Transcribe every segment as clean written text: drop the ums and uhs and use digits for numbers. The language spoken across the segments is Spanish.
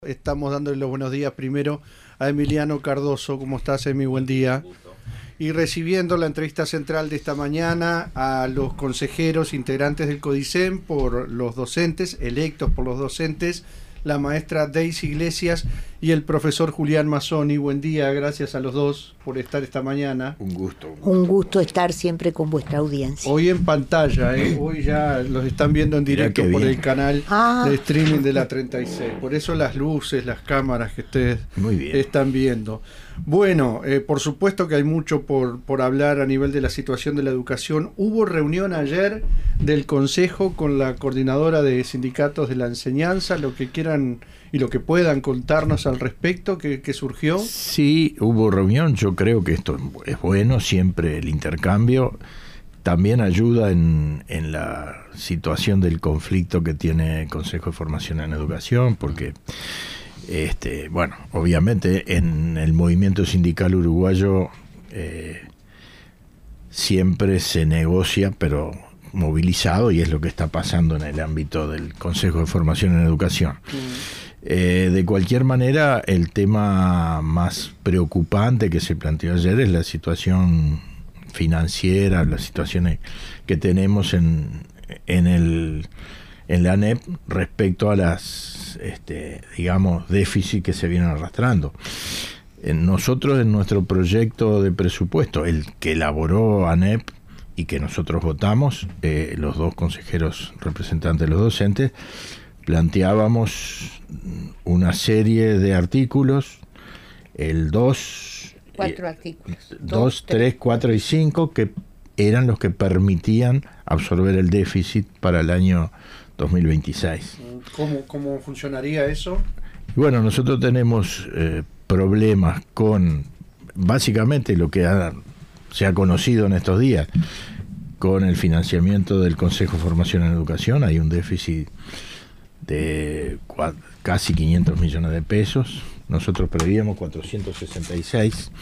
Estamos dándole los buenos días primero a Emiliano Cardoso. ¿Cómo estás, Emi? Buen día. Y recibiendo la entrevista central de esta mañana a los consejeros integrantes del CODICEM por los docentes, electos por los docentes, la maestra Daisy Iglesias y el profesor Julián Mazzoni. Buen día, gracias a los dos por estar esta mañana. Un gusto. Un gusto estar siempre con vuestra audiencia. Hoy en pantalla, hoy ya los están viendo en directo por el canal de streaming de la 36. Por eso las luces, las cámaras que ustedes están viendo. Bueno, por supuesto que hay mucho por hablar a nivel de la situación de la educación. Hubo reunión ayer del Consejo con la coordinadora de sindicatos de la enseñanza, lo que quieran y lo que puedan contarnos al respecto, ¿qué surgió? Sí, hubo reunión. Yo creo que esto es bueno, siempre el intercambio. También ayuda en la situación del conflicto que tiene el Consejo de Formación en Educación, porque bueno, obviamente en el movimiento sindical uruguayo siempre se negocia, pero movilizado, y es lo que está pasando en el ámbito del Consejo de Formación en Educación. De cualquier manera, el tema más preocupante que se planteó ayer es la situación financiera, las situaciones que tenemos en la ANEP respecto a las digamos déficits que se vienen arrastrando. Nosotros, en nuestro proyecto de presupuesto, el que elaboró ANEP y que nosotros votamos, los dos consejeros representantes de los docentes, planteábamos una serie de artículos, el 2, 4 artículos. 2, 3, 4 y 5, que eran los que permitían absorber el déficit para el año 2026. ¿Cómo funcionaría eso? Bueno, nosotros tenemos problemas con, básicamente, lo que se ha conocido en estos días, con el financiamiento del Consejo de Formación en Educación. Hay un déficit de casi 500 millones de pesos. Nosotros prevíamos 466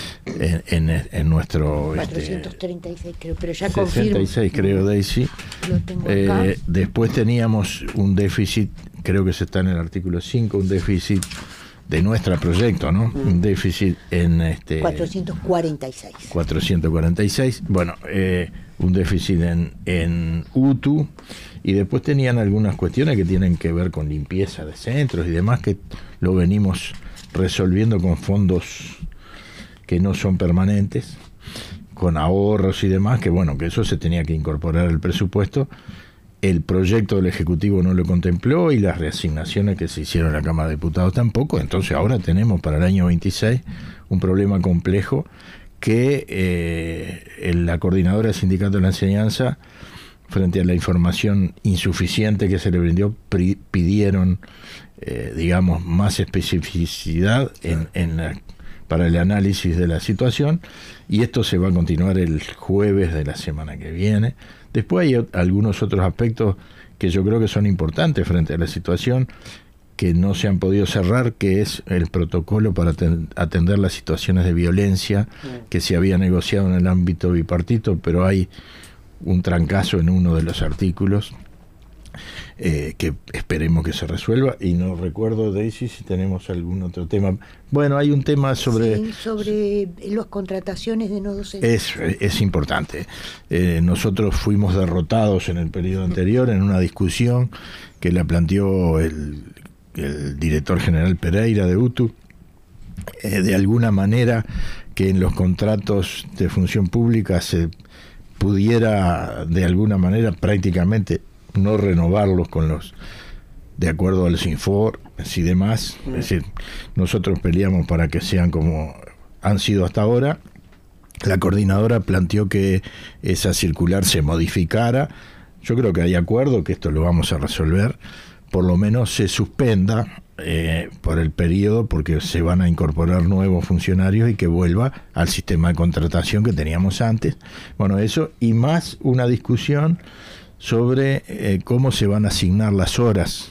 en nuestro... 436 creo, pero ya 66 creo, Daisy. Lo tengo acá. Después teníamos un déficit, creo que se está en el artículo 5, un déficit de nuestro proyecto, ¿no? Un déficit en 446. 446, bueno, un déficit en UTU, y después tenían algunas cuestiones que tienen que ver con limpieza de centros y demás, que lo venimos resolviendo con fondos que no son permanentes, con ahorros y demás, que bueno, que eso se tenía que incorporar al presupuesto. El proyecto del Ejecutivo no lo contempló, y las reasignaciones que se hicieron en la Cámara de Diputados tampoco. Entonces ahora tenemos para el año 26 un problema complejo que la coordinadora del Sindicato de la Enseñanza, frente a la información insuficiente que se le brindó, pidieron digamos más especificidad para el análisis de la situación, y esto se va a continuar el jueves de la semana que viene. Después hay algunos otros aspectos que yo creo que son importantes frente a la situación, que no se han podido cerrar, que es el protocolo para atender las situaciones de violencia que se había negociado en el ámbito bipartito, pero hay un trancazo en uno de los artículos que esperemos que se resuelva. Y no recuerdo, Daisy, si tenemos algún otro tema. Bueno, hay un tema sobre las contrataciones de no docentes. Es importante. Nosotros fuimos derrotados en el periodo anterior en una discusión que la planteó el director general Pereira de UTU, de alguna manera que en los contratos de función pública se pudiera de alguna manera prácticamente no renovarlos de acuerdo a los informes y demás. Es decir, nosotros peleamos para que sean como han sido hasta ahora. La coordinadora planteó que esa circular se modificara. Yo creo que hay acuerdo, que esto lo vamos a resolver. Por lo menos se suspenda por el periodo, porque se van a incorporar nuevos funcionarios, y que vuelva al sistema de contratación que teníamos antes. Bueno, eso, y más una discusión sobre cómo se van a asignar las horas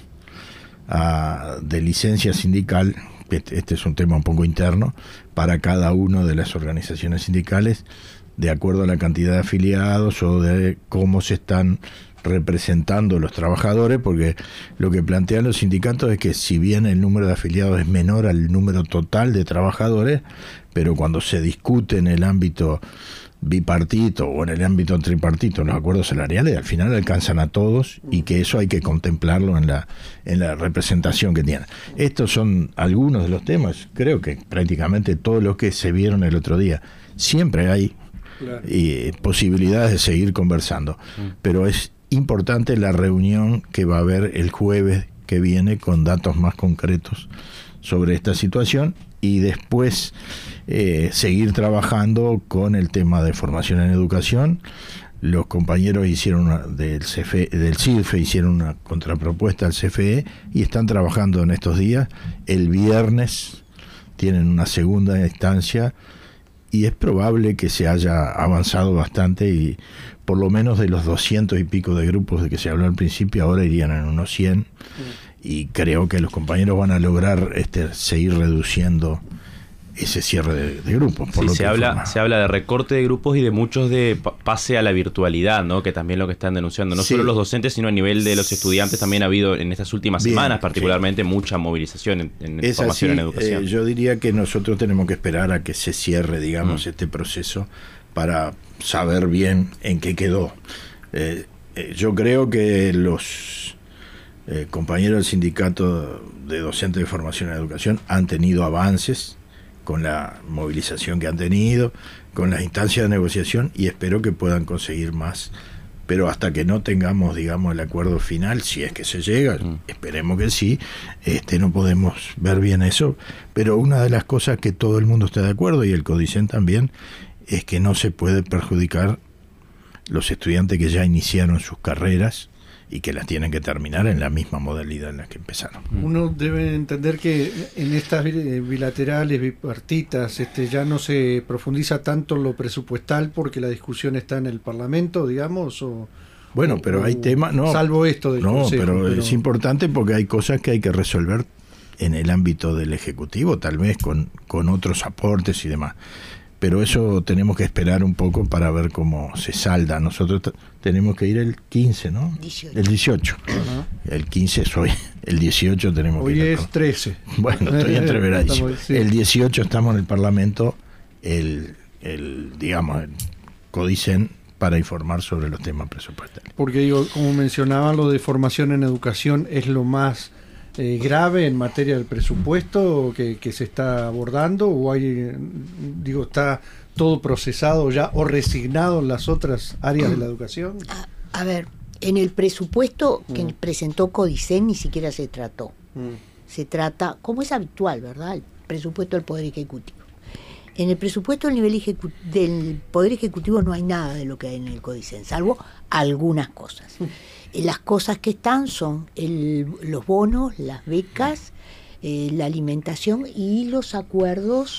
de licencia sindical. Este es un tema un poco interno para cada una de las organizaciones sindicales, de acuerdo a la cantidad de afiliados o de cómo se están representando a los trabajadores, porque lo que plantean los sindicatos es que si bien el número de afiliados es menor al número total de trabajadores, pero cuando se discute en el ámbito bipartito o en el ámbito tripartito los acuerdos salariales, al final alcanzan a todos, y que eso hay que contemplarlo en la representación que tienen. Estos son algunos de los temas, creo que prácticamente todos los que se vieron el otro día. Siempre hay posibilidades de seguir conversando, pero es importante la reunión que va a haber el jueves que viene con datos más concretos sobre esta situación, y después seguir trabajando con el tema de formación en educación. Los compañeros hicieron del CIRFE hicieron una contrapropuesta al CFE y están trabajando en estos días. El viernes tienen una segunda instancia y es probable que se haya avanzado bastante, y por lo menos de los 200 y pico de grupos de que se habló al principio, ahora irían en unos 100. Y creo que los compañeros van a lograr seguir reduciendo ese cierre de grupos. Sí, se habla de recorte de grupos y de muchos de pase a la virtualidad, ¿no? Que también lo que están denunciando, no solo los docentes, sino a nivel de los estudiantes. También ha habido en estas últimas semanas particularmente mucha movilización en formación en educación. Yo diría que nosotros tenemos que esperar a que se cierre, digamos, este proceso para saber bien en qué quedó. Yo creo que los compañeros del sindicato de docentes de formación en educación han tenido avances con la movilización que han tenido, con las instancias de negociación, y espero que puedan conseguir más. Pero hasta que no tengamos, digamos, el acuerdo final, si es que se llega, esperemos que sí, no podemos ver bien eso. Pero una de las cosas que todo el mundo está de acuerdo, y el CODICEN también, es que no se puede perjudicar los estudiantes que ya iniciaron sus carreras y que las tienen que terminar en la misma modalidad en la que empezaron. Uno debe entender que en estas bilaterales, bipartitas, ya no se profundiza tanto en lo presupuestal porque la discusión está en el Parlamento, digamos, bueno, pero hay temas, no, salvo esto del Consejo, pero es importante porque hay cosas que hay que resolver en el ámbito del Ejecutivo, tal vez con otros aportes y demás. Pero eso tenemos que esperar un poco para ver cómo se salda. Nosotros tenemos que ir el 15, ¿no? 18. El 18. El 15 es hoy. El 18 tenemos hoy que ir. Hoy es 13. Bueno, estoy entreveradísimo. El 18 estamos en el Parlamento, digamos, el CODICEN, para informar sobre los temas presupuestarios. Porque digo, como mencionaban, lo de formación en educación es lo más grave en materia del presupuesto que se está abordando, o está todo procesado ya o resignado en las otras áreas de la educación. A ver, en el presupuesto que presentó CODICEN ni siquiera se trató. Se trata, como es habitual, ¿verdad?, el presupuesto del Poder Ejecutivo. En el presupuesto del Poder Ejecutivo no hay nada de lo que hay en el CODICEN, salvo algunas cosas. Las cosas que están son los bonos, las becas, la alimentación y los acuerdos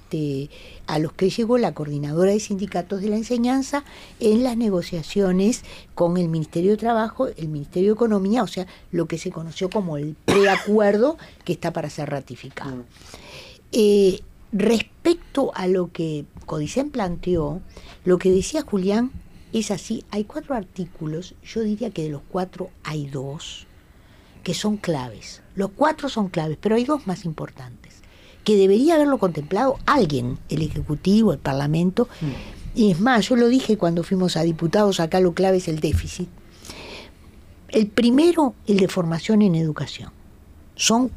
a los que llegó la Coordinadora de Sindicatos de la Enseñanza en las negociaciones con el Ministerio de Trabajo, el Ministerio de Economía, o sea, lo que se conoció como el preacuerdo que está para ser ratificado. Respecto a lo que CODICEN planteó, lo que decía Julián es así. Hay 4 artículos, yo diría que de los 4 hay 2 que son claves. Los 4 son claves, pero hay 2 más importantes, que debería haberlo contemplado alguien, el Ejecutivo, el Parlamento. Y es más, yo lo dije cuando fuimos a diputados, acá lo clave es el déficit. El primero, el de formación en educación. Son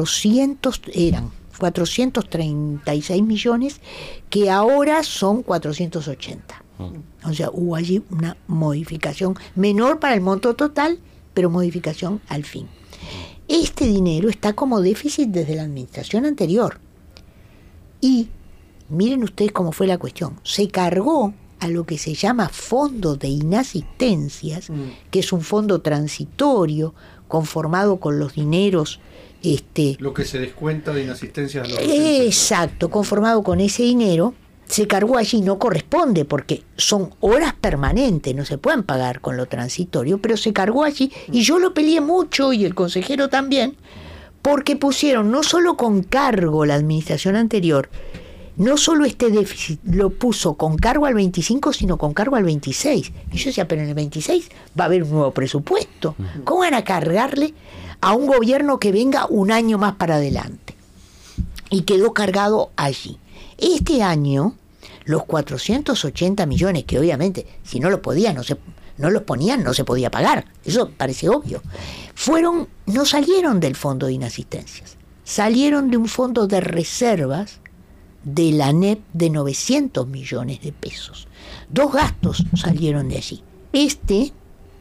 436 millones, que ahora son 480. O sea, hubo allí una modificación menor para el monto total, pero modificación al fin. Este dinero está como déficit desde la administración anterior. Y miren ustedes cómo fue la cuestión. Se cargó a lo que se llama fondo de inasistencias, que es un fondo transitorio conformado con los dineros. Lo que se descuenta de inasistencias. Exacto, conformado con ese dinero. Se cargó allí, no corresponde porque son horas permanentes, no se pueden pagar con lo transitorio, pero se cargó allí y yo lo peleé mucho y el consejero también, porque pusieron no solo con cargo la administración anterior no solo este déficit lo puso con cargo al 25, sino con cargo al 26. Y yo decía, pero en el 26 va a haber un nuevo presupuesto. ¿Cómo van a cargarle a un gobierno que venga un año más para adelante? Y quedó cargado allí. Este año, los 480 millones, que obviamente, si no los podían, no los ponían, no se podía pagar. Eso parece obvio. No salieron del fondo de inasistencias. Salieron de un fondo de reservas de la ANEP de 900 millones de pesos. 2 gastos salieron de allí. Este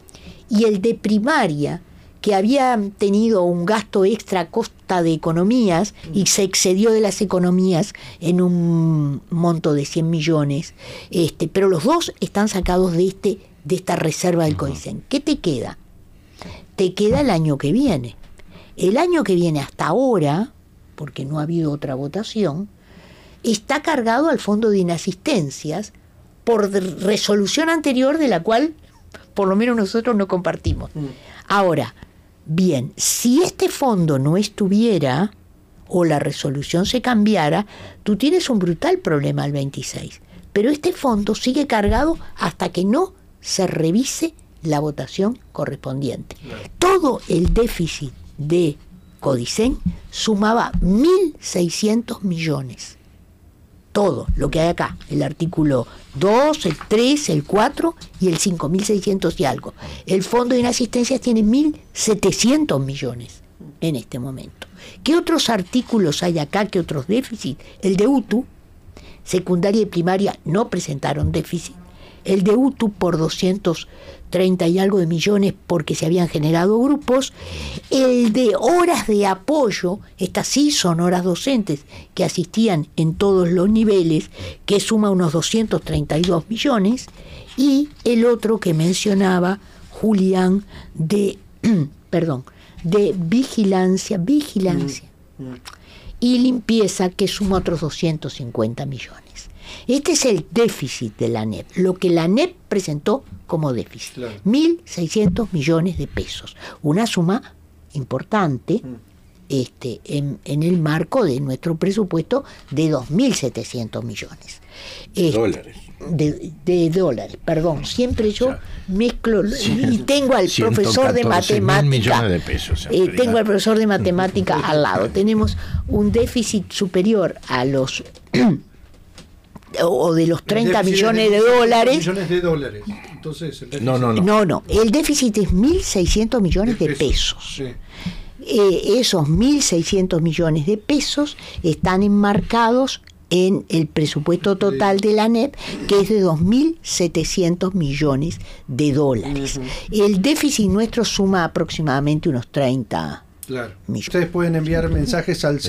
y el de primaria, que había tenido un gasto extra a costa de economías y se excedió de las economías en un monto de 100 millones. Pero los dos están sacados de esta reserva del CODICEN. ¿Qué te queda? Te queda el año que viene. El año que viene hasta ahora, porque no ha habido otra votación, está cargado al fondo de inasistencias por resolución anterior de la cual por lo menos nosotros no compartimos. Ahora, bien, si este fondo no estuviera o la resolución se cambiara, tú tienes un brutal problema al 26. Pero este fondo sigue cargado hasta que no se revise la votación correspondiente. Todo el déficit de CODICEN sumaba 1.600 millones. Todo lo que hay acá, el artículo 2, el 3, el 4 y el 5.600 y algo. El fondo de inasistencias tiene 1.700 millones en este momento. ¿Qué otros artículos hay acá? ¿Qué otros déficits? El de UTU, secundaria y primaria, no presentaron déficit. El de UTU por 230 y algo de millones porque se habían generado grupos. El de horas de apoyo, estas sí son horas docentes que asistían en todos los niveles, que suma unos 232 millones. Y el otro que mencionaba Julián de vigilancia y limpieza, que suma otros 250 millones. Este es el déficit de la ANEP, lo que la ANEP presentó como déficit, 1.600 millones de pesos, una suma importante en el marco de nuestro presupuesto de 2.700 millones. Dólares. De dólares, perdón, siempre yo mezclo y tengo al profesor de matemática, de pesos, tengo al profesor de matemática al lado. Tenemos un déficit superior a los o de los 30 millones de dólares. Millones de dólares. Entonces, el no, el déficit es 1.600 millones de pesos. Sí. Esos 1.600 millones de pesos están enmarcados en el presupuesto total de la ANEP, que es de 2.700 millones de dólares. El déficit nuestro suma aproximadamente unos 30 millones. Ustedes pueden enviar mensajes al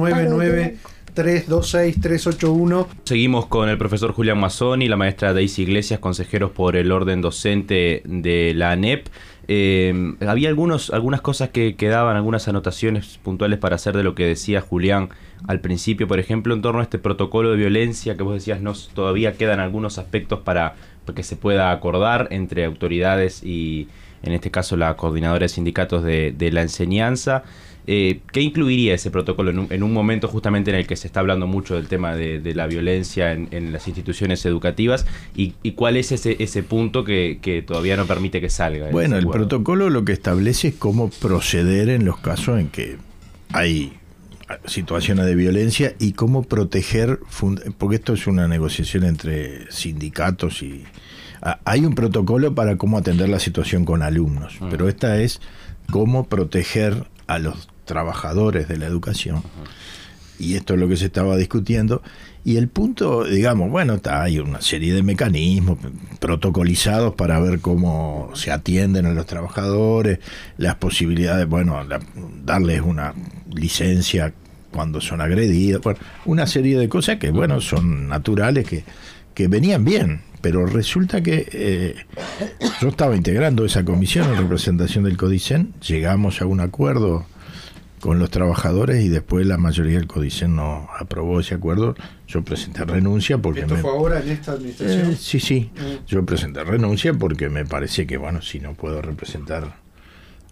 099-326-381. Seguimos con el profesor Julián Mazzoni y la maestra Daisy Iglesias, consejeros por el orden docente de la ANEP. Había algunas cosas que quedaban, algunas anotaciones puntuales para hacer de lo que decía Julián al principio, por ejemplo, en torno a este protocolo de violencia que vos decías, todavía quedan algunos aspectos para que se pueda acordar entre autoridades y, en este caso, la coordinadora de sindicatos de la enseñanza. ¿Qué incluiría ese protocolo en un momento justamente en el que se está hablando mucho del tema de la violencia en las instituciones educativas? ¿Y cuál es ese punto que todavía no permite que salga? Bueno, el protocolo lo que establece es cómo proceder en los casos en que hay situaciones de violencia y cómo proteger, porque esto es una negociación entre sindicatos y... Hay un protocolo para cómo atender la situación con alumnos, pero esta es cómo proteger a los trabajadores de la educación. Y esto es lo que se estaba discutiendo. Y el punto, digamos, hay una serie de mecanismos protocolizados para ver cómo se atienden a los trabajadores, las posibilidades, darles una licencia cuando son agredidos, una serie de cosas que, son naturales, que venían bien. Pero resulta que yo estaba integrando esa comisión en representación del CODICEN, llegamos a un acuerdo con los trabajadores y después la mayoría del CODICEN no aprobó ese acuerdo. Yo presenté renuncia porque... ¿Esto fue ahora en esta administración? Sí. Yo presenté renuncia porque me parece que, si no puedo representar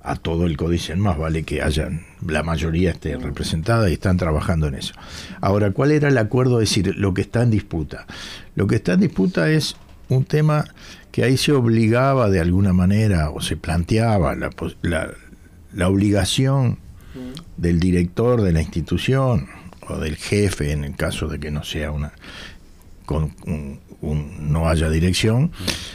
a todo el Codicen, más vale que la mayoría esté representada y están trabajando en eso. Ahora, ¿cuál era el acuerdo? Es decir, lo que está en disputa. Lo que está en disputa es un tema que ahí se obligaba de alguna manera, o se planteaba la obligación del director de la institución, o del jefe, en el caso de que no sea no haya dirección,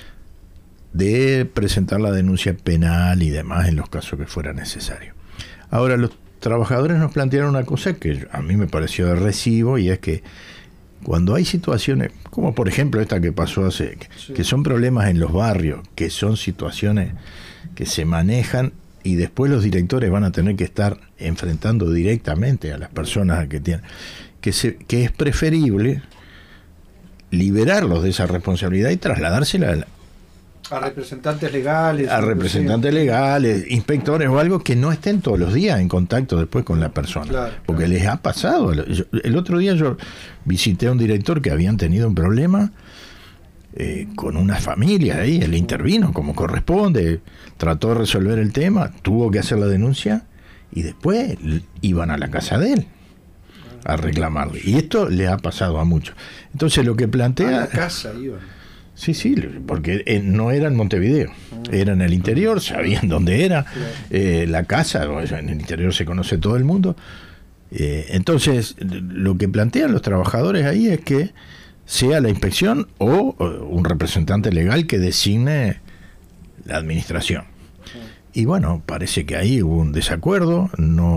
de presentar la denuncia penal y demás en los casos que fuera necesario. Ahora, los trabajadores nos plantearon una cosa que a mí me pareció de recibo, y es que cuando hay situaciones, como por ejemplo esta que pasó que son problemas en los barrios, que son situaciones que se manejan y después los directores van a tener que estar enfrentando directamente a las personas que tienen, que es preferible liberarlos de esa responsabilidad y trasladársela a representantes legales. A representantes legales, inspectores o algo, que no estén todos los días en contacto después con la persona. Claro, porque les ha pasado. El otro día yo visité a un director que habían tenido un problema con una familia ahí. Él intervino como corresponde, trató de resolver el tema, tuvo que hacer la denuncia y después iban a la casa de él a reclamarle. Y esto le ha pasado a muchos. Entonces lo que plantea... A la casa iban. Sí, porque no era en Montevideo, era en el interior, sabían dónde era, la casa, en el interior se conoce todo el mundo. Entonces, lo que plantean los trabajadores ahí es que sea la inspección o un representante legal que designe la administración. Y bueno, parece que ahí hubo un desacuerdo,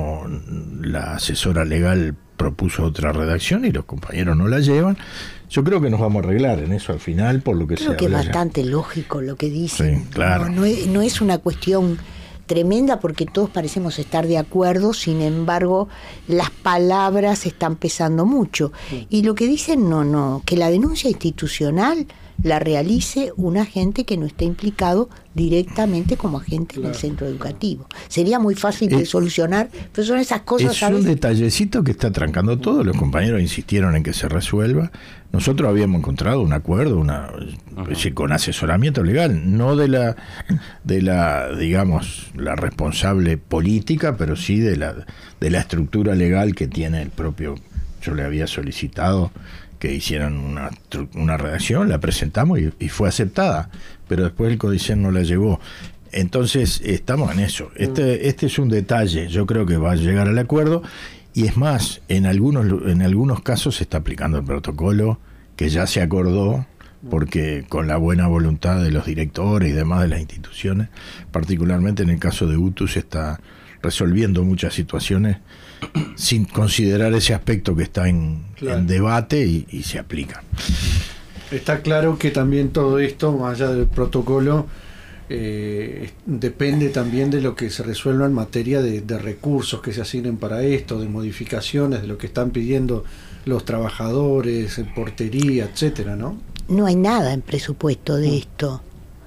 la asesora legal propuso otra redacción y los compañeros no la llevan. Yo creo que nos vamos a arreglar en eso al final, por lo que creo que es bastante lógico lo que dicen. Sí, claro. No es una cuestión tremenda porque todos parecemos estar de acuerdo, sin embargo las palabras están pesando mucho. Y lo que dicen, que la denuncia institucional la realice un agente que no esté implicado directamente como agente en el centro educativo. Sería muy fácil de solucionar, pero son esas cosas... Es un detallecito que está trancando todo. Los compañeros insistieron en que se resuelva. Nosotros habíamos encontrado un acuerdo, con asesoramiento legal, no de la digamos, la responsable política, pero sí de la estructura legal que tiene el propio... Yo le había solicitado que hicieran una redacción, la presentamos y fue aceptada, pero después el Codicen no la llevó. Entonces estamos en eso. Este es un detalle, yo creo que va a llegar al acuerdo, y es más, en algunos casos se está aplicando el protocolo que ya se acordó, porque con la buena voluntad de los directores y demás de las instituciones, particularmente en el caso de UTU, se está resolviendo muchas situaciones sin considerar ese aspecto que está en debate y se aplica. Está claro que también todo esto, más allá del protocolo, depende también de lo que se resuelva en materia de recursos que se asignen para esto, de modificaciones, de lo que están pidiendo los trabajadores, portería, etcétera, ¿no? No hay nada en presupuesto de esto.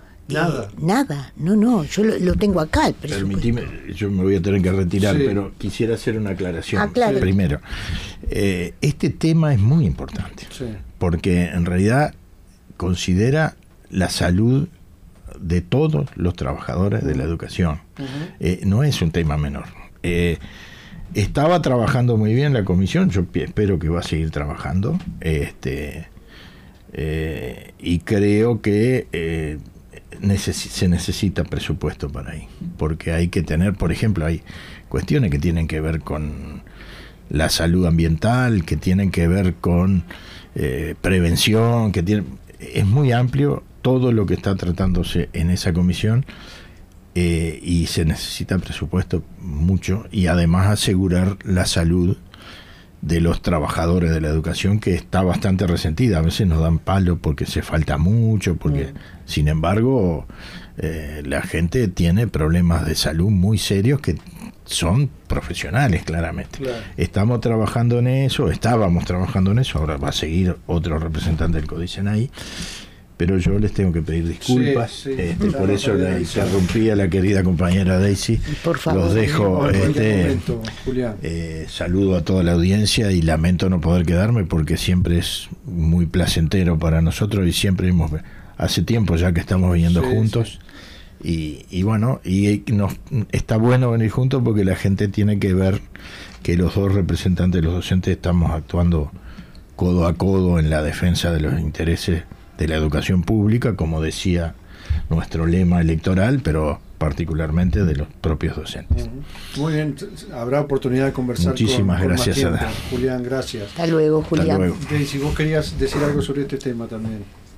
Nada, yo lo tengo acá el presupuesto. Permitime, yo me voy a tener que retirar, pero quisiera hacer una aclaración. Primero, este tema es muy importante, porque en realidad considera la salud de todos los trabajadores de la educación. No es un tema menor. Estaba trabajando muy bien la comisión, yo espero que va a seguir trabajando, y creo que se necesita presupuesto para ahí, porque hay que tener, por ejemplo, hay cuestiones que tienen que ver con la salud ambiental, que tienen que ver con prevención, es muy amplio todo lo que está tratándose en esa comisión, y se necesita presupuesto mucho, y además asegurar la salud de los trabajadores de la educación, que está bastante resentida. A veces nos dan palo porque se falta mucho, porque sin embargo la gente tiene problemas de salud muy serios que son profesionales, claramente. Estábamos trabajando en eso, ahora va a seguir otro representante del Codicen ahí, pero yo les tengo que pedir disculpas, por eso la interrumpí a la querida compañera Daisy. Por favor, los dejo, saludo a toda la audiencia y lamento no poder quedarme, porque siempre es muy placentero para nosotros y siempre hace tiempo ya que estamos viniendo juntos. Y bueno, está bueno venir juntos porque la gente tiene que ver que los dos representantes de los docentes estamos actuando codo a codo en la defensa de los intereses de la educación pública, como decía nuestro lema electoral, pero particularmente de los propios docentes. Muy bien, habrá oportunidad de conversar. Muchísimas gracias, Ada. Julián, gracias. Hasta luego, Julián. Hasta luego. Daisy, vos querías decir algo sobre este tema también.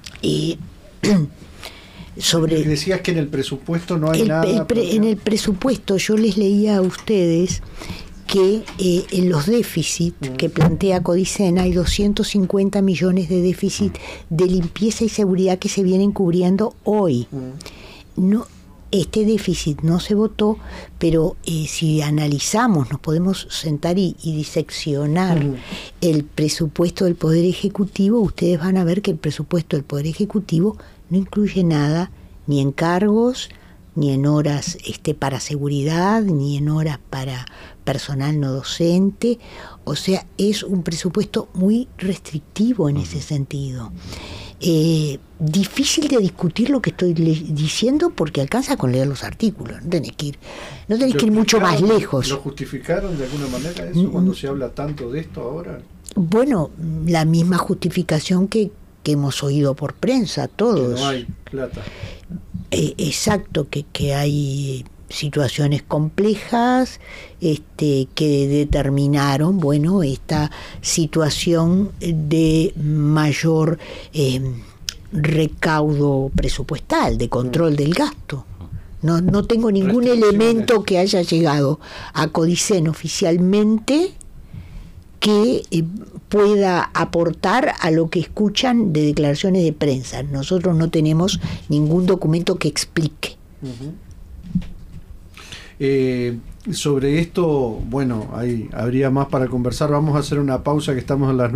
Decías que en el presupuesto no hay nada. En el presupuesto yo les leía a ustedes que en los déficits que plantea Codicen hay 250 millones de déficit de limpieza y seguridad que se vienen cubriendo hoy. No, este déficit no se votó, pero si analizamos, nos podemos sentar y diseccionar el presupuesto del Poder Ejecutivo, ustedes van a ver que el presupuesto del Poder Ejecutivo no incluye nada, ni en cargos, ni en horas para seguridad, ni en horas para personal no docente. O sea, es un presupuesto muy restrictivo en ese sentido. Difícil de discutir lo que estoy diciendo porque alcanza con leer los artículos, no tenés que ir mucho más lejos. ¿Lo justificaron de alguna manera eso cuando se habla tanto de esto ahora? Bueno, la misma justificación que hemos oído por prensa todos. Que no hay plata. Exacto, que hay situaciones complejas que determinaron, bueno, esta situación de mayor recaudo presupuestal, de control del gasto. No tengo ningún elemento que haya llegado a Codicen oficialmente que pueda aportar a lo que escuchan de declaraciones de prensa. Nosotros no tenemos ningún documento que explique. Sobre esto, bueno, habría más para conversar. Vamos a hacer una pausa, que estamos a las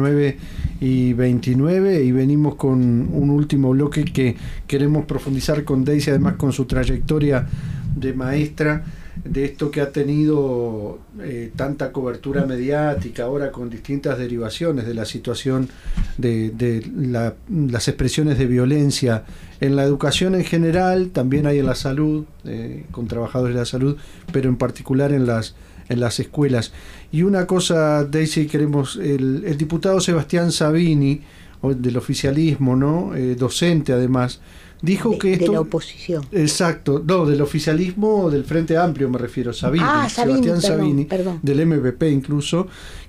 9:29 y venimos con un último bloque que queremos profundizar con Daisy, además con su trayectoria de maestra, de esto que ha tenido tanta cobertura mediática ahora con distintas derivaciones de la situación de las expresiones de violencia en la educación en general, también hay en la salud, con trabajadores de la salud, pero en particular en las escuelas. Y una cosa, Daisy, queremos, el diputado Sebastián Sabini, del oficialismo, ¿no? Docente además, dijo que esto... De la oposición. Exacto, no, del oficialismo, del Frente Amplio me refiero, Sebastián Sabini, del MPP incluso,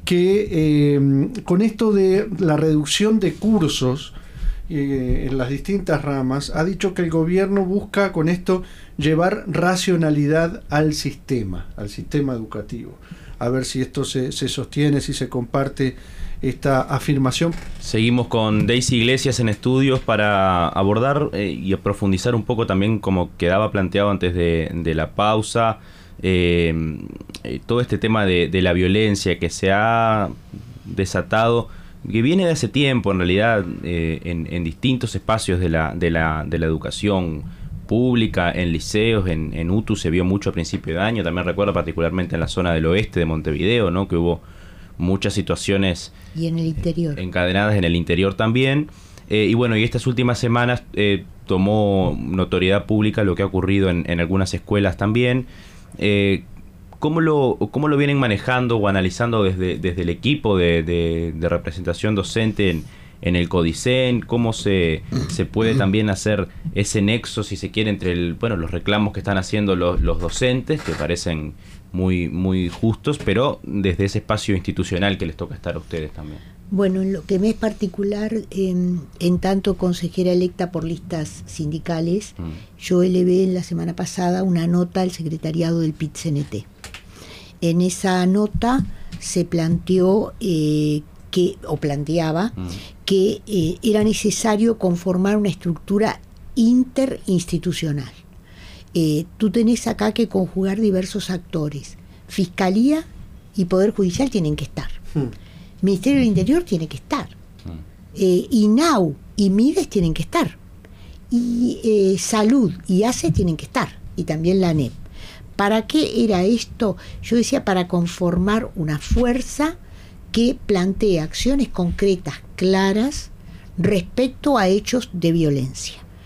que con esto de la reducción de cursos en las distintas ramas, ha dicho que el gobierno busca con esto llevar racionalidad al sistema educativo. A ver si esto se sostiene, si se comparte esta afirmación. Seguimos con Daisy Iglesias en estudios para abordar y profundizar un poco también, como quedaba planteado antes de la pausa, todo este tema de la violencia que se ha desatado, que viene de hace tiempo en realidad, en distintos espacios de la educación pública, en liceos, en UTU se vio mucho a principio de año. También recuerdo particularmente en la zona del oeste de Montevideo, ¿no?, que hubo muchas situaciones y en el interior, encadenadas en el interior también. Y bueno, y estas últimas semanas tomó notoriedad pública lo que ha ocurrido en algunas escuelas también. ¿Cómo lo vienen manejando o analizando desde el equipo de representación docente en el Codicen? ¿Cómo se puede también hacer ese nexo, si se quiere, entre los reclamos que están haciendo los docentes, que parecen muy, muy justos, pero desde ese espacio institucional que les toca estar a ustedes también? Bueno, en lo que me es particular, en tanto consejera electa por listas sindicales, yo elevé la semana pasada una nota al secretariado del PIT-CNT. En esa nota se planteaba que era necesario conformar una estructura interinstitucional. Tú tenés acá que conjugar diversos actores. Fiscalía y Poder Judicial tienen que estar. Ministerio del Interior tiene que estar. INAU y MIDES tienen que estar. Y Salud y ACE tienen que estar. Y también la ANEP. ¿Para qué era esto? Yo decía, para conformar una fuerza que plantee acciones concretas, claras, respecto a hechos de violencia.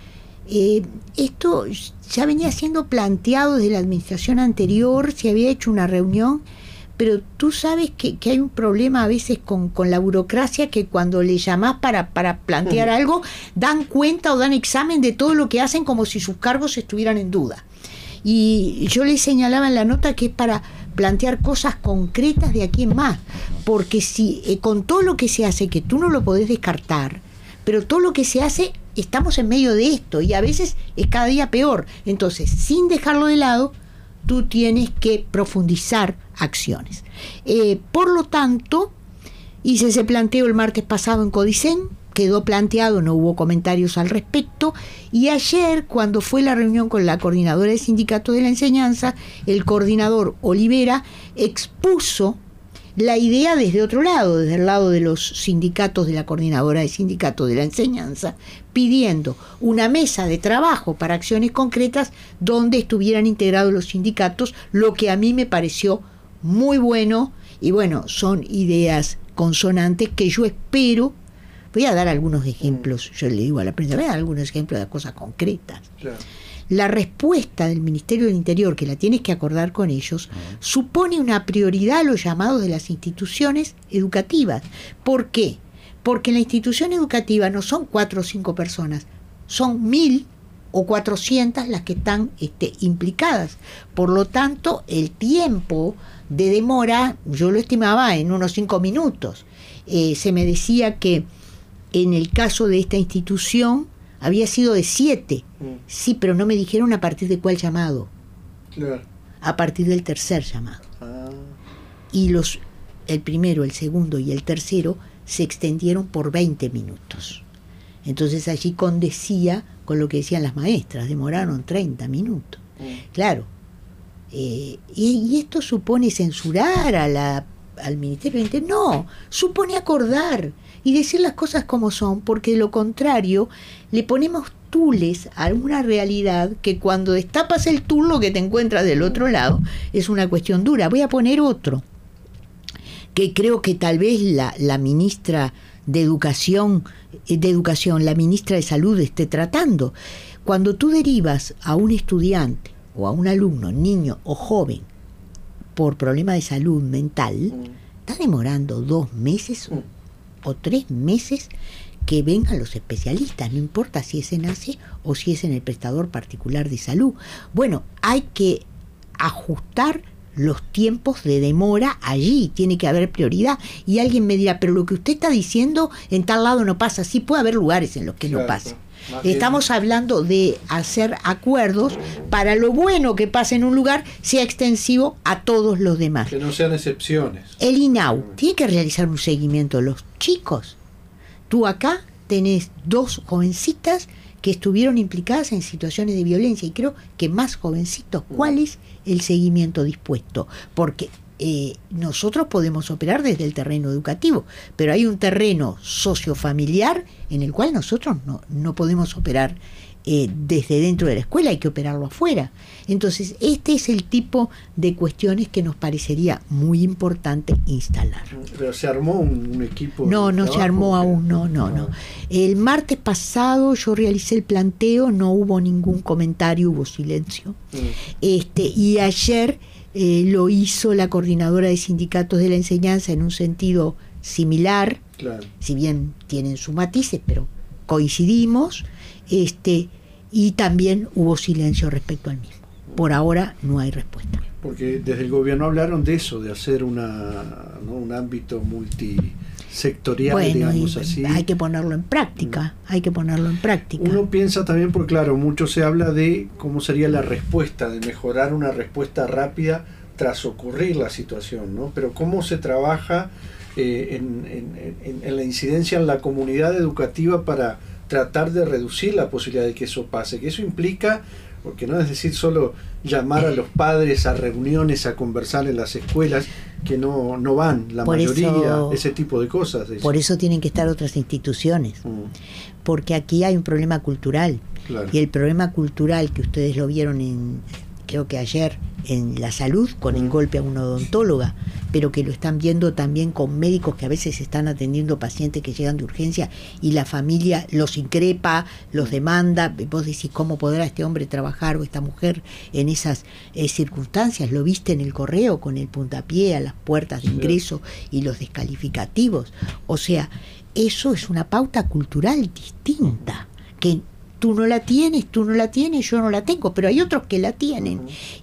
Esto ya venía siendo planteado desde la administración anterior, se había hecho una reunión, pero tú sabes que hay un problema a veces con la burocracia, que cuando le llamás para plantear algo, dan cuenta o dan examen de todo lo que hacen como si sus cargos estuvieran en duda. Y yo le señalaba en la nota que es para plantear cosas concretas de aquí en más, porque si con todo lo que se hace, que tú no lo podés descartar, pero todo lo que se hace, estamos en medio de esto y a veces es cada día peor. Entonces, sin dejarlo de lado, tú tienes que profundizar acciones. Por lo tanto, hice ese planteo el martes pasado en Codicen, quedó planteado, no hubo comentarios al respecto, y ayer, cuando fue la reunión con la coordinadora de sindicatos de la enseñanza, el coordinador Olivera expuso la idea desde otro lado, desde el lado de los sindicatos, de la coordinadora de sindicatos de la enseñanza, pidiendo una mesa de trabajo para acciones concretas donde estuvieran integrados los sindicatos, lo que a mí me pareció muy bueno, y bueno, son ideas consonantes que yo espero. Voy a dar algunos ejemplos, yo le digo a la prensa, voy a dar algunos ejemplos de cosas concretas. Claro. La respuesta del Ministerio del Interior, que la tienes que acordar con ellos, supone una prioridad a los llamados de las instituciones educativas. ¿Por qué? Porque en la institución educativa no son 4 o 5 personas, son 1000 o 400 las que están implicadas. Por lo tanto, el tiempo de demora, yo lo estimaba en unos 5 minutos. Se me decía que en el caso de esta institución había sido de 7. Sí, pero no me dijeron a partir de cuál llamado. Claro. A partir del tercer llamado. Y el primero, el segundo y el tercero se extendieron por 20 minutos. Entonces allí condecía con lo que decían las maestras, demoraron 30 minutos. Claro. Y esto supone censurar al Ministerio del Interior. No, supone acordar y decir las cosas como son, porque de lo contrario le ponemos tules a una realidad que cuando destapas el tul, lo que te encuentras del otro lado es una cuestión dura. Voy a poner otro, que creo que tal vez la ministra de Educación, la ministra de Salud esté tratando. Cuando tú derivas a un estudiante o a un alumno, niño o joven, por problema de salud mental, está demorando 2 meses o 3 meses que vengan los especialistas, no importa si es en ACE o si es en el prestador particular de salud. Bueno, hay que ajustar los tiempos de demora allí, tiene que haber prioridad. Y alguien me dirá, pero lo que usted está diciendo en tal lado no pasa. Sí, puede haber lugares en los que no pase. Estamos hablando de hacer acuerdos para lo bueno que pasa en un lugar sea extensivo a todos los demás. Que no sean excepciones. El INAU tiene que realizar un seguimiento de los chicos. Tú acá tenés 2 jovencitas que estuvieron implicadas en situaciones de violencia y creo que más jovencitos. ¿Cuál es el seguimiento dispuesto? Porque nosotros podemos operar desde el terreno educativo, pero hay un terreno sociofamiliar en el cual nosotros no podemos operar desde dentro de la escuela, hay que operarlo afuera. Entonces, este es el tipo de cuestiones que nos parecería muy importante instalar. ¿Pero se armó un equipo? No se armó aún, no. El martes pasado yo realicé el planteo, no hubo ningún comentario, hubo silencio. Y ayer lo hizo la coordinadora de sindicatos de la enseñanza en un sentido similar, claro. Si bien tienen sus matices, pero coincidimos, y también hubo silencio respecto al mismo. Por ahora no hay respuesta. Porque desde el gobierno hablaron de eso, de hacer un ámbito multisectorial, bueno, digamos así. Hay que ponerlo en práctica, Uno piensa también, porque claro, mucho se habla de cómo sería la respuesta, de mejorar una respuesta rápida tras ocurrir la situación, ¿no? Pero cómo se trabaja en la incidencia en la comunidad educativa para tratar de reducir la posibilidad de que eso pase, que eso implica, porque no es decir solo llamar a los padres a reuniones, a conversar en las escuelas, que no van, la mayoría, ese tipo de cosas. Por eso tienen que estar otras instituciones, porque aquí hay un problema cultural, claro. Y el problema cultural que ustedes lo vieron creo que ayer en la salud con el golpe a una odontóloga, pero que lo están viendo también con médicos que a veces están atendiendo pacientes que llegan de urgencia y la familia los increpa, los demanda. Vos decís, ¿cómo podrá este hombre trabajar o esta mujer en esas circunstancias? Lo viste en el correo con el puntapié a las puertas de ingreso y los descalificativos. O sea, eso es una pauta cultural distinta, que tú no la tienes, yo no la tengo, pero hay otros que la tienen.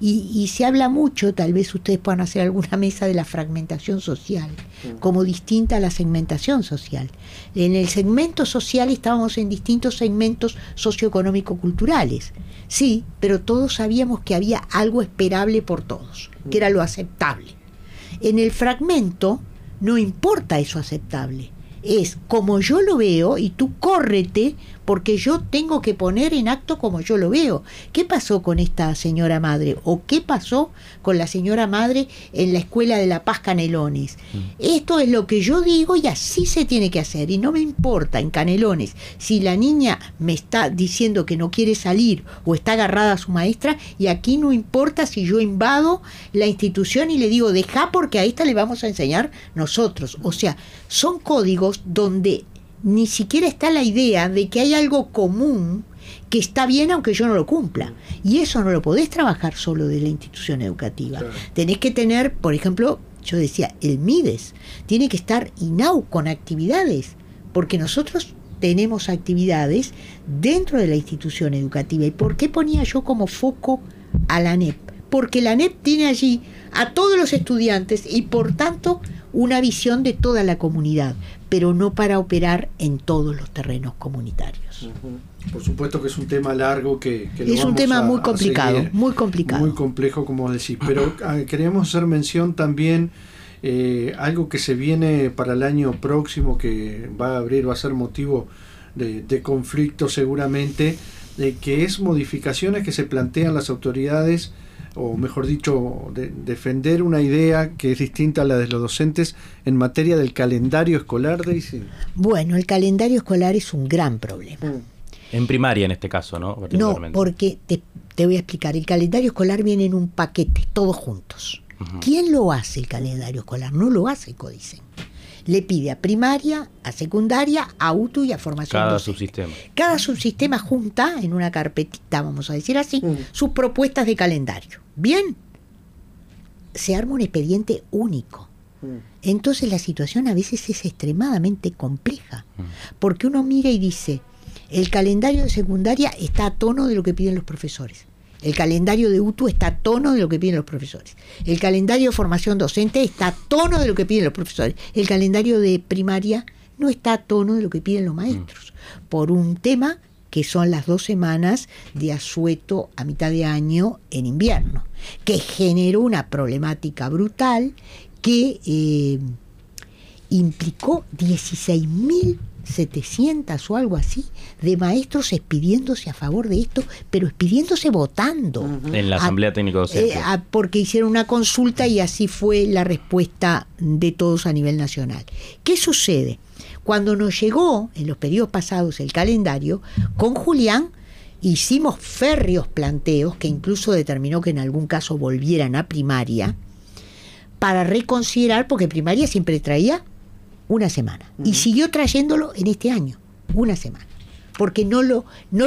Y se habla mucho, tal vez ustedes puedan hacer alguna mesa, de la fragmentación social, como distinta a la segmentación social. En el segmento social estábamos en distintos segmentos socioeconómico-culturales, sí, pero todos sabíamos que había algo esperable por todos, que era lo aceptable. En el fragmento no importa eso aceptable, es como yo lo veo y tú córrete porque yo tengo que poner en acto como yo lo veo. ¿Qué pasó con esta señora madre? ¿O qué pasó con la señora madre en la Escuela de La Paz Canelones? Esto es lo que yo digo y así se tiene que hacer. Y no me importa en Canelones si la niña me está diciendo que no quiere salir o está agarrada a su maestra, y aquí no importa si yo invado la institución y le digo, deja porque a esta le vamos a enseñar nosotros. O sea, son códigos donde ni siquiera está la idea de que hay algo común que está bien aunque yo no lo cumpla. Y eso no lo podés trabajar solo de la institución educativa. Claro. Tenés que tener, por ejemplo, yo decía, el MIDES tiene que estar INAU con actividades, porque nosotros tenemos actividades dentro de la institución educativa. ¿Y por qué ponía yo como foco a la ANEP? Porque la ANEP tiene allí a todos los estudiantes y por tanto una visión de toda la comunidad, pero no para operar en todos los terrenos comunitarios. Por supuesto que es un tema largo que es un tema muy complicado, muy complicado. Muy complejo, como decís. Pero queríamos hacer mención también algo que se viene para el año próximo, que va a ser motivo de conflicto seguramente, que es modificaciones que se plantean las autoridades, o mejor dicho, defender una idea que es distinta a la de los docentes en materia del calendario escolar, Daisy. Bueno, el calendario escolar es un gran problema. En primaria, en este caso, ¿no? No, porque te voy a explicar. El calendario escolar viene en un paquete, todos juntos. ¿Quién lo hace el calendario escolar? No lo hace el Codicen. Le pide a primaria, a secundaria, a UTU y a formación cada docente. Subsistema. Cada subsistema junta en una carpetita, vamos a decir así, sus propuestas de calendario. Bien, se arma un expediente único. Entonces la situación a veces es extremadamente compleja, porque uno mira y dice, el calendario de secundaria está a tono de lo que piden los profesores. El calendario de UTU está a tono de lo que piden los profesores. El calendario de formación docente está a tono de lo que piden los profesores. El calendario de primaria no está a tono de lo que piden los maestros. Por un tema que son las 2 semanas de asueto a mitad de año en invierno, que generó una problemática brutal que implicó 16.700 o algo así de maestros expidiéndose a favor de esto, pero expidiéndose votando. En la Asamblea Técnica Docente. Porque hicieron una consulta y así fue la respuesta de todos a nivel nacional. ¿Qué sucede? Cuando nos llegó en los periodos pasados el calendario, con Julián hicimos férreos planteos, que incluso determinó que en algún caso volvieran a primaria, para reconsiderar, porque primaria siempre traía una semana, y siguió trayéndolo en este año, una semana, porque no lo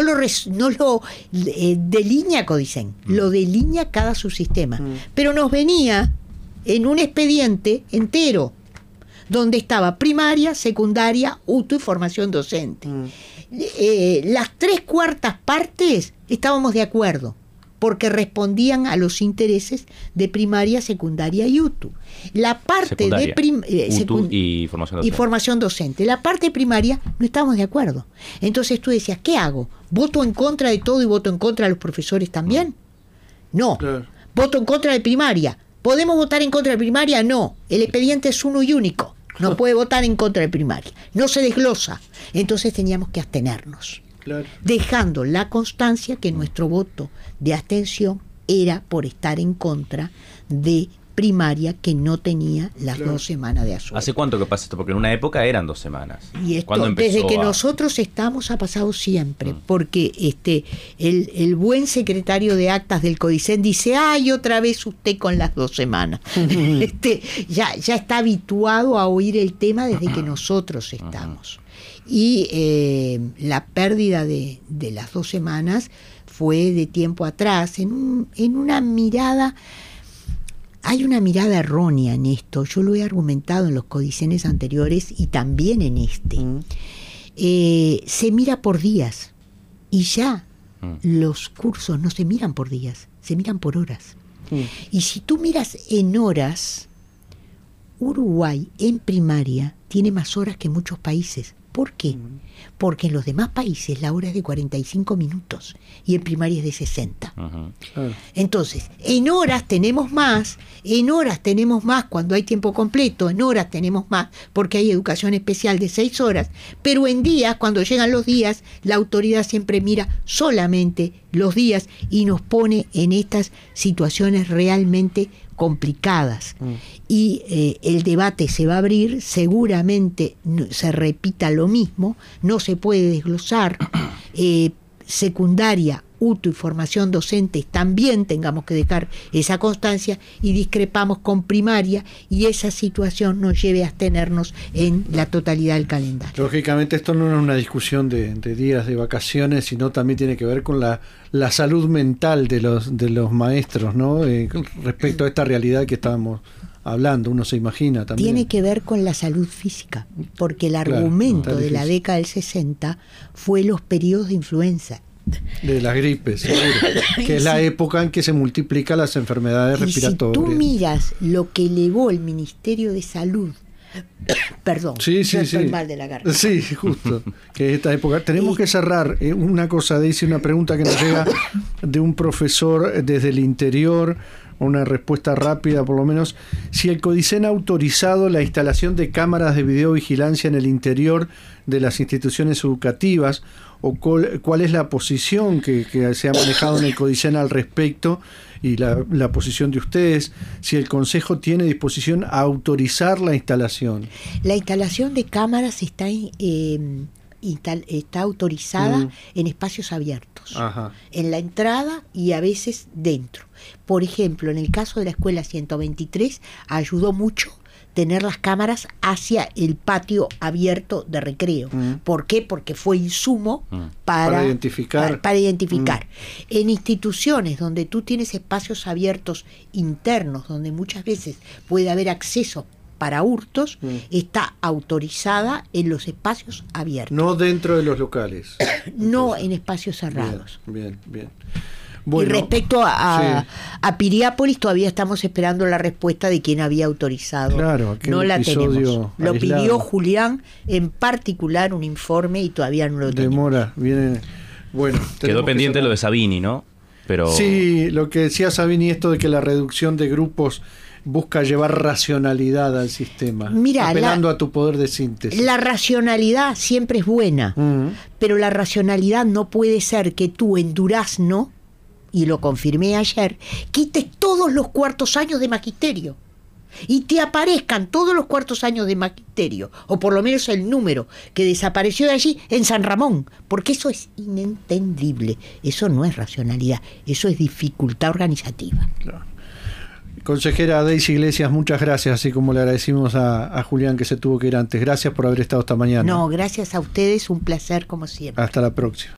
delinea Codicen, lo delinea cada subsistema, pero nos venía en un expediente entero, donde estaba primaria, secundaria, UTU y formación docente. Las 3/4 partes estábamos de acuerdo, porque respondían a los intereses de primaria, secundaria y UTU. La parte de UTU y formación docente. La parte primaria no estábamos de acuerdo. Entonces tú decías, ¿qué hago? ¿Voto en contra de todo y voto en contra de los profesores también? No. Claro. Voto en contra de primaria. ¿Podemos votar en contra de primaria? No. El expediente es uno y único. No puede votar en contra de primaria. No se desglosa. Entonces teníamos que abstenernos. Claro. Dejando la constancia que nuestro voto de abstención era por estar en contra de primaria que no tenía las 2 semanas de asueto. ¿Hace cuánto que pasa esto? Porque en una época eran 2 semanas. Y esto, desde que nosotros estamos, ha pasado siempre, porque el buen secretario de actas del Codicen dice, ¡ay, otra vez usted con las 2 semanas! Ya está habituado a oír el tema desde que nosotros estamos. Y la pérdida de las 2 semanas fue de tiempo atrás, en una mirada. Hay una mirada errónea en esto, yo lo he argumentado en los codicenes anteriores y también en este. Se mira por días y ya los cursos no se miran por días, se miran por horas. Y si tú miras en horas, Uruguay en primaria tiene más horas que muchos países. ¿Por qué? Porque en los demás países la hora es de 45 minutos y en primaria es de 60. Entonces, en horas tenemos más cuando hay tiempo completo, en horas tenemos más porque hay educación especial de 6 horas, pero en días, cuando llegan los días, la autoridad siempre mira solamente los días y nos pone en estas situaciones realmente complicadas. Y el debate se va a abrir, seguramente se repita lo mismo, no se puede desglosar. Secundaria, UTU y formación docente también tengamos que dejar esa constancia y discrepamos con primaria y esa situación nos lleve a abstenernos en la totalidad del calendario. Lógicamente esto no es una discusión de días de vacaciones, sino también tiene que ver con la salud mental de los maestros, ¿no? Respecto a esta realidad que estábamos hablando, uno se imagina también. Tiene que ver con la salud física, porque el argumento de la década del 60 fue los periodos de influenza. De las gripes, seguro. Que es la época en que se multiplican las enfermedades respiratorias. Si tú miras lo que elevó el Ministerio de Salud, perdón, estoy mal de la garganta. Sí, justo. Que esta época. Tenemos que cerrar. Una cosa, Daisy, una pregunta que nos llega de un profesor desde el interior. Una respuesta rápida, por lo menos. Si el Codicen ha autorizado la instalación de cámaras de videovigilancia en el interior de las instituciones educativas, o cuál es la posición que se ha manejado en el Codicen al respecto y la posición de ustedes, si el Consejo tiene disposición a autorizar la instalación. La instalación de cámaras está autorizada en espacios abiertos, en la entrada y a veces dentro. Por ejemplo, en el caso de la escuela 123 ayudó mucho tener las cámaras hacia el patio abierto de recreo. ¿Por qué? Porque fue insumo para identificar. En instituciones donde tú tienes espacios abiertos internos, donde muchas veces puede haber acceso para hurtos, está autorizada en los espacios abiertos. No dentro de los locales. No en espacios cerrados. Bien. Bueno, y respecto a Piriápolis, todavía estamos esperando la respuesta de quién había autorizado. Claro, no la tenemos. Lo pidió Julián en particular, un informe, y todavía no lo tenemos. Demora, viene. Bueno, quedó pendiente lo de Sabini, ¿no? Pero sí, lo que decía Sabini, esto de que la reducción de grupos busca llevar racionalidad al sistema, apelando a tu poder de síntesis. La racionalidad siempre es buena, pero la racionalidad no puede ser que tú en Durazno, y lo confirmé ayer, quites todos los cuartos años de magisterio y te aparezcan todos los cuartos años de magisterio, o por lo menos el número que desapareció de allí en San Ramón, porque eso es inentendible, eso no es racionalidad, eso es dificultad organizativa. Claro. Consejera Daisy Iglesias, muchas gracias, así como le agradecimos a Julián que se tuvo que ir antes. Gracias por haber estado esta mañana. No, gracias a ustedes, un placer como siempre. Hasta la próxima.